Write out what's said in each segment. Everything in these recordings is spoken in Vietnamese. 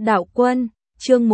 Đạo Quân, chương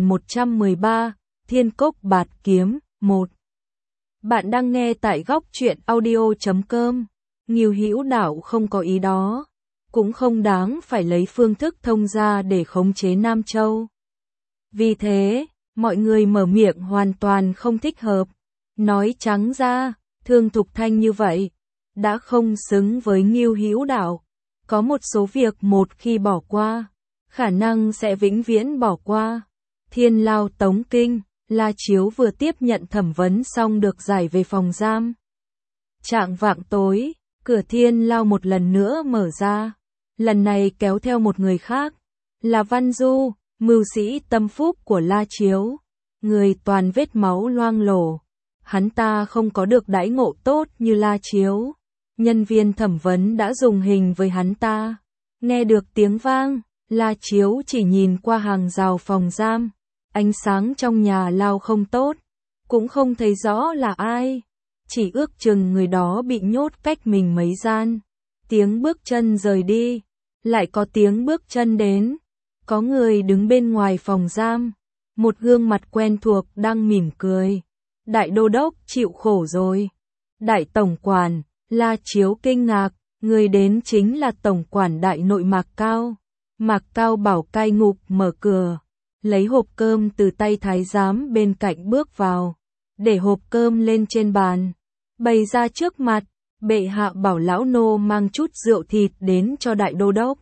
1113, Thiên Cốc Bạt Kiếm, 1. Bạn đang nghe tại góc truyện audio.com. Ngưu Hữu Đạo không có ý đó, cũng không đáng phải lấy phương thức thông gia để khống chế Nam Châu. Vì thế, mọi người mở miệng hoàn toàn không thích hợp. Nói trắng ra, Thương Thục Thanh như vậy, đã không xứng với Ngưu Hữu Đạo. Có một số việc một khi bỏ qua, khả năng sẽ vĩnh viễn bỏ qua. Thiên Lao Tống Kinh, La Chiếu vừa tiếp nhận thẩm vấn xong được giải về phòng giam. Chạng vạng tối, cửa Thiên Lao một lần nữa mở ra. Lần này kéo theo một người khác, là Văn Du, mưu sĩ tâm phúc của La Chiếu. Người toàn vết máu loang lổ. Hắn ta không có được đãi ngộ tốt như La Chiếu. Nhân viên thẩm vấn đã dùng hình với hắn ta. Nghe được tiếng vang, La Chiếu chỉ nhìn qua hàng rào phòng giam. Ánh sáng trong nhà lao không tốt, cũng không thấy rõ là ai. Chỉ ước chừng người đó bị nhốt cách mình mấy gian. Tiếng bước chân rời đi, lại có tiếng bước chân đến. Có người đứng bên ngoài phòng giam. Một gương mặt quen thuộc đang mỉm cười. Đại đô đốc chịu khổ rồi. Đại tổng quản, La Chiếu kinh ngạc, người đến chính là tổng quản đại nội Mạc Cao. Mạc Cao bảo cai ngục mở cửa, lấy hộp cơm từ tay thái giám bên cạnh bước vào, để hộp cơm lên trên bàn, bày ra trước mặt. Bệ hạ bảo lão nô mang chút rượu thịt đến cho đại đô đốc.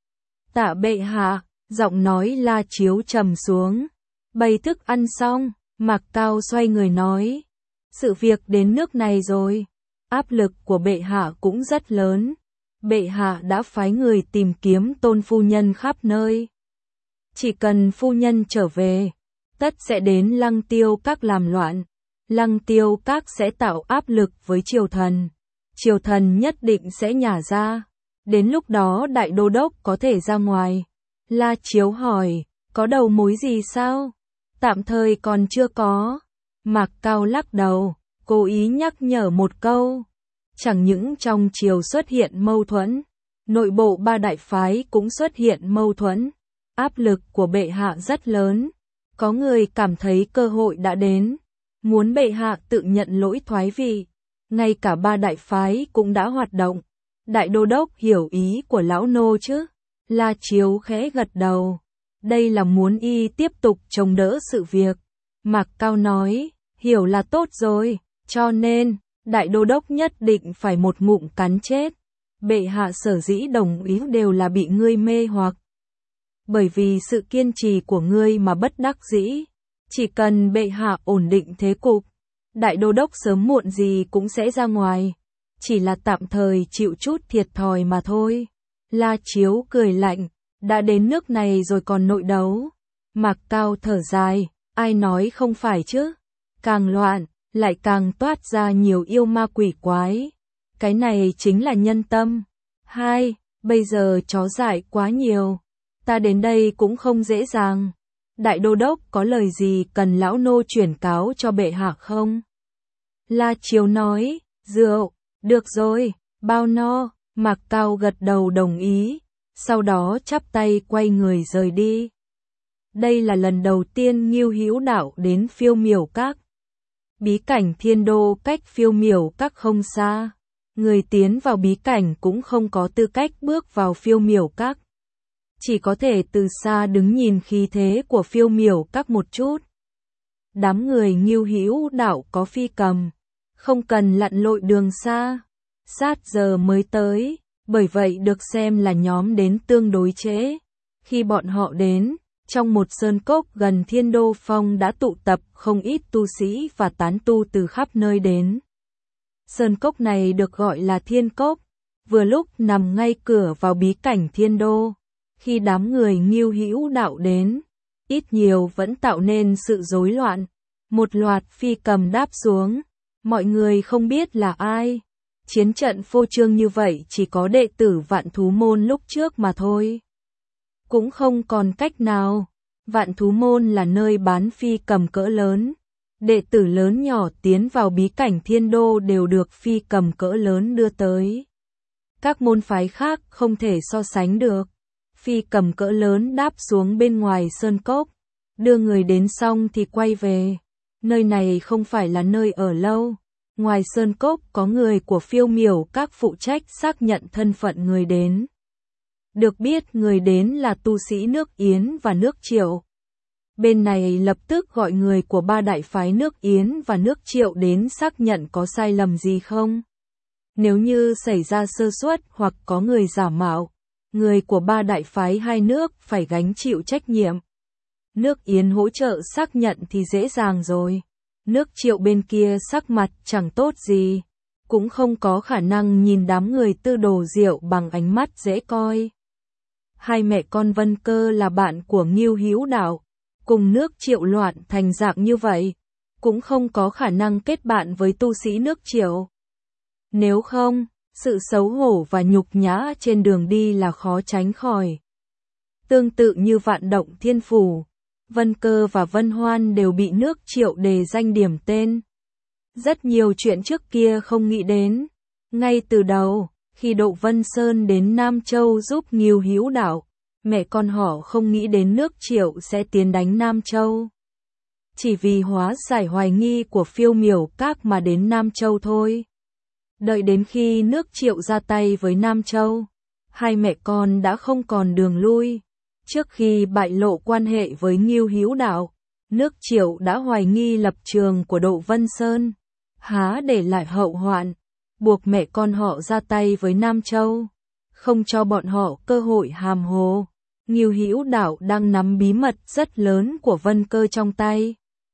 Tạ bệ hạ, giọng nói La Chiếu trầm xuống. Bày thức ăn xong, Mạc Cao xoay người nói, sự việc đến nước này rồi, áp lực của bệ hạ cũng rất lớn. Bệ hạ đã phái người tìm kiếm Tôn phu nhân khắp nơi. Chỉ cần phu nhân trở về, tất sẽ đến Lăng Tiêu Các làm loạn. Lăng Tiêu Các sẽ tạo áp lực với triều thần. Triều thần nhất định sẽ nhả ra. Đến lúc đó đại đô đốc có thể ra ngoài. La Chiếu hỏi, có đầu mối gì sao? Tạm thời còn chưa có. Mạc Cao lắc đầu, cố ý nhắc nhở một câu. Chẳng những trong triều xuất hiện mâu thuẫn, nội bộ ba đại phái cũng xuất hiện mâu thuẫn. Áp lực của bệ hạ rất lớn. Có người cảm thấy cơ hội đã đến, muốn bệ hạ tự nhận lỗi thoái vị. Ngay cả ba đại phái cũng đã hoạt động. Đại đô đốc hiểu ý của lão nô chứ? La Chiếu khẽ gật đầu. Đây là muốn y tiếp tục chống đỡ sự việc. Mạc Cao nói, hiểu là tốt rồi, cho nên đại đô đốc nhất định phải một ngụm cắn chết. Bệ hạ sở dĩ đồng ý đều là bị ngươi mê hoặc. Bởi vì sự kiên trì của ngươi mà bất đắc dĩ. Chỉ cần bệ hạ ổn định thế cục, đại đô đốc sớm muộn gì cũng sẽ ra ngoài. Chỉ là tạm thời chịu chút thiệt thòi mà thôi. La Chiếu cười lạnh, đã đến nước này rồi còn nội đấu. Mạc Cao thở dài, ai nói không phải chứ? Càng loạn, lại càng toát ra nhiều yêu ma quỷ quái. Cái này chính là nhân tâm. Hai, bây giờ chó dại quá nhiều. Ta đến đây cũng không dễ dàng. Đại đô đốc có lời gì cần lão nô chuyển cáo cho bệ hạ không? La Chiếu nói, rượu, được rồi, bao no. Mạc Cao gật đầu đồng ý, sau đó chắp tay quay người rời đi. Đây là lần đầu tiên Ngưu Hữu Đạo đến Phiêu Miểu Các. Bí cảnh Thiên Đô cách Phiêu Miểu Các không xa. Người tiến vào bí cảnh cũng không có tư cách bước vào Phiêu Miểu Các. Chỉ có thể từ xa đứng nhìn khí thế của Phiêu Miểu Các một chút. Đám người Ngưu Hữu Đạo có phi cầm, không cần lặn lội đường xa. Sát giờ mới tới, bởi vậy được xem là nhóm đến tương đối trễ. Khi bọn họ đến, trong một sơn cốc gần Thiên Đô Phong đã tụ tập không ít tu sĩ và tán tu từ khắp nơi đến. Sơn cốc này được gọi là Thiên Cốc, vừa lúc nằm ngay cửa vào bí cảnh Thiên Đô. Khi đám người Ngưu Hữu Đạo đến, ít nhiều vẫn tạo nên sự rối loạn. Một loạt phi cầm đáp xuống, mọi người không biết là ai. Chiến trận phô trương như vậy chỉ có đệ tử Vạn Thú Môn lúc trước mà thôi. Cũng không còn cách nào. Vạn Thú Môn là nơi bán phi cầm cỡ lớn. Đệ tử lớn nhỏ tiến vào bí cảnh Thiên Đô đều được phi cầm cỡ lớn đưa tới. Các môn phái khác không thể so sánh được. phi cầm cỡ lớn đáp xuống bên ngoài sơn cốc, đưa người đến xong thì quay về. Nơi này không phải là nơi ở lâu. Ngoài sơn cốc có người của Phiêu Miểu Các phụ trách xác nhận thân phận người đến. Được biết người đến là tu sĩ nước Yến và nước Triệu. Bên này lập tức gọi người của ba đại phái nước Yến và nước Triệu đến xác nhận có sai lầm gì không. Nếu như xảy ra sơ suất hoặc có người giả mạo, người của ba đại phái hai nước phải gánh chịu trách nhiệm. Nước Yến hỗ trợ xác nhận thì dễ dàng rồi. Nước Triệu bên kia sắc mặt chẳng tốt gì, cũng không có khả năng nhìn đám người tư đồ rượu bằng ánh mắt dễ coi. Hai mẹ con Vân Cơ là bạn của Ngưu Hữu Đạo, cùng nước Triệu loạn thành dạng như vậy, cũng không có khả năng kết bạn với tu sĩ nước Triệu. Nếu không, sự xấu hổ và nhục nhã trên đường đi là khó tránh khỏi. Tương tự như Vạn Động Thiên Phủ, Vân Cơ và Vân Hoan đều bị nước Triệu đề danh điểm tên. Rất nhiều chuyện trước kia không nghĩ đến. Ngay từ đầu, khi Độ Vân Sơn đến Nam Châu giúp Ngưu Hữu Đạo, mẹ con họ không nghĩ đến nước Triệu sẽ tiến đánh Nam Châu. Chỉ vì hóa giải hoài nghi của Phiêu Miểu Các mà đến Nam Châu thôi. Đợi đến khi nước Triệu ra tay với Nam Châu, hai mẹ con đã không còn đường lui. Trước khi bại lộ quan hệ với Ngưu Hữu Đạo, nước Triệu đã hoài nghi lập trường của Độ Vân Sơn, há để lại hậu hoạn, buộc mẹ con họ ra tay với Nam Châu, không cho bọn họ cơ hội hàm hồ. Ngưu Hữu Đạo đang nắm bí mật rất lớn của Vân Cơ trong tay.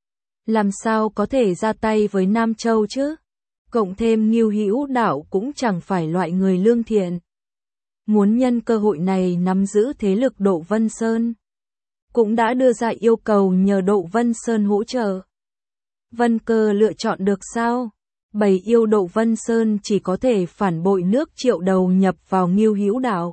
Làm sao có thể ra tay với Nam Châu chứ? Cộng thêm Ngưu Hữu Đạo cũng chẳng phải loại người lương thiện. Muốn nhân cơ hội này nắm giữ thế lực Độ Vân Sơn, cũng đã đưa ra yêu cầu nhờ Độ Vân Sơn hỗ trợ. Vân Cơ lựa chọn được sao? Bầy yêu Độ Vân Sơn chỉ có thể phản bội nước Triệu đầu nhập vào Ngưu Hữu Đạo.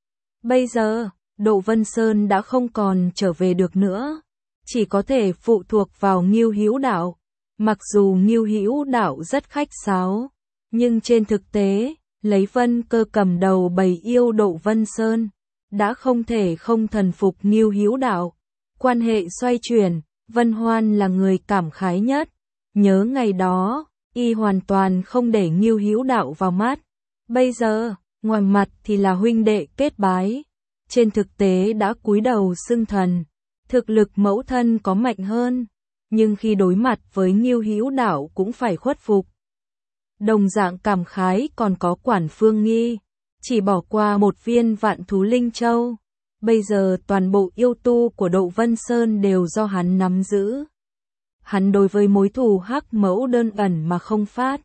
Bây giờ, Độ Vân Sơn đã không còn trở về được nữa, chỉ có thể phụ thuộc vào Ngưu Hữu Đạo. Mặc dù Ngưu Hữu Đạo rất khách sáo, nhưng trên thực tế, lấy Vân Cơ cầm đầu bầy yêu Độ Vân Sơn, đã không thể không thần phục Ngưu Hữu Đạo. Quan hệ xoay chuyển, Vân Hoan là người cảm khái nhất. Nhớ ngày đó, y hoàn toàn không để Ngưu Hữu Đạo vào mắt. Bây giờ, ngoài mặt thì là huynh đệ kết bái, trên thực tế đã cúi đầu xưng thần. Thực lực mẫu thân có mạnh hơn, nhưng khi đối mặt với Ngưu Hữu Đạo cũng phải khuất phục. Đồng dạng cảm khái còn có Quản Phương Nghi, chỉ bỏ qua một viên Vạn Thú Linh Châu. Bây giờ toàn bộ yêu tu của Độ Vân Sơn đều do hắn nắm giữ. Hắn đối với mối thù Hắc Mẫu đơn ẩn mà không phát.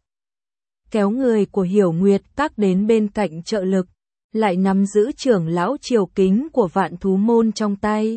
Kéo người của Hiểu Nguyệt Các đến bên cạnh trợ lực, lại nắm giữ trưởng lão triều kính của Vạn Thú Môn trong tay.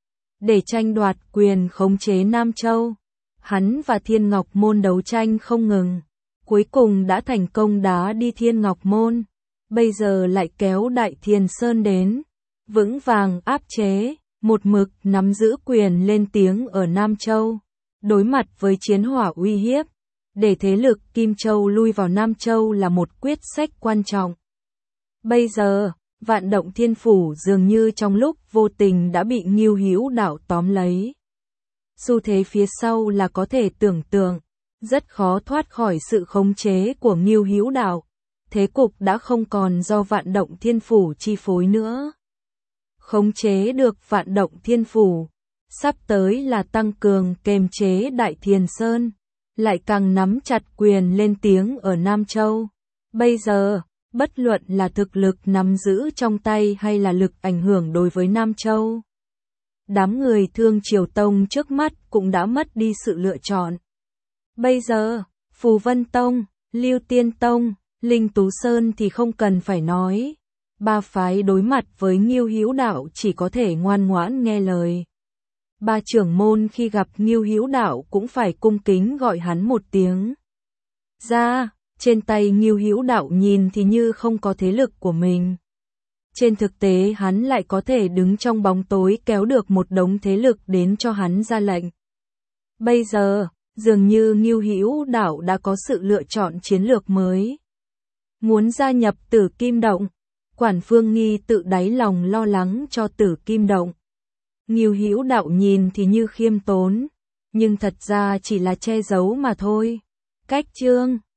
Để tranh đoạt quyền khống chế Nam Châu, hắn và Thiên Ngọc Môn đấu tranh không ngừng. Cuối cùng đã thành công đá đi Thiên Ngọc Môn. Bây giờ lại kéo Đại Thiền Sơn đến, vững vàng áp chế, một mực nắm giữ quyền lên tiếng ở Nam Châu. Đối mặt với chiến hỏa uy hiếp, để thế lực Kim Châu lui vào Nam Châu là một quyết sách quan trọng. Bây giờ, Vạn Động Thiên Phủ dường như trong lúc vô tình đã bị Ngưu Hữu Đạo tóm lấy. Xu thế phía sau là có thể tưởng tượng, rất khó thoát khỏi sự khống chế của Ngưu Hữu Đạo. Thế cục đã không còn do Vạn Động Thiên Phủ chi phối nữa. Khống chế được Vạn Động Thiên Phủ, sắp tới là tăng cường kềm chế Đại Thiền Sơn, lại càng nắm chặt quyền lên tiếng ở Nam Châu. Bây giờ, bất luận là thực lực nắm giữ trong tay hay là lực ảnh hưởng đối với Nam Châu, đám người Thương Triều Tông trước mắt cũng đã mất đi sự lựa chọn. Bây giờ, Phù Vân Tông, Lưu Tiên Tông, Linh Tú Sơn thì không cần phải nói. Ba phái đối mặt với Ngưu Hữu Đạo chỉ có thể ngoan ngoãn nghe lời. Ba trưởng môn khi gặp Ngưu Hữu Đạo cũng phải cung kính gọi hắn một tiếng ra. Trên tay Ngưu Hữu Đạo nhìn thì như không có thế lực của mình. Trên thực tế hắn lại có thể đứng trong bóng tối kéo được một đống thế lực đến cho hắn ra lệnh. Bây giờ, dường như Ngưu Hữu Đạo đã có sự lựa chọn chiến lược mới. Muốn gia nhập Tử Kim Động, Quản Phương Nghi tự đáy lòng lo lắng cho Tử Kim Động. Ngưu Hữu Đạo nhìn thì như khiêm tốn, nhưng thật ra chỉ là che giấu mà thôi. Cách chương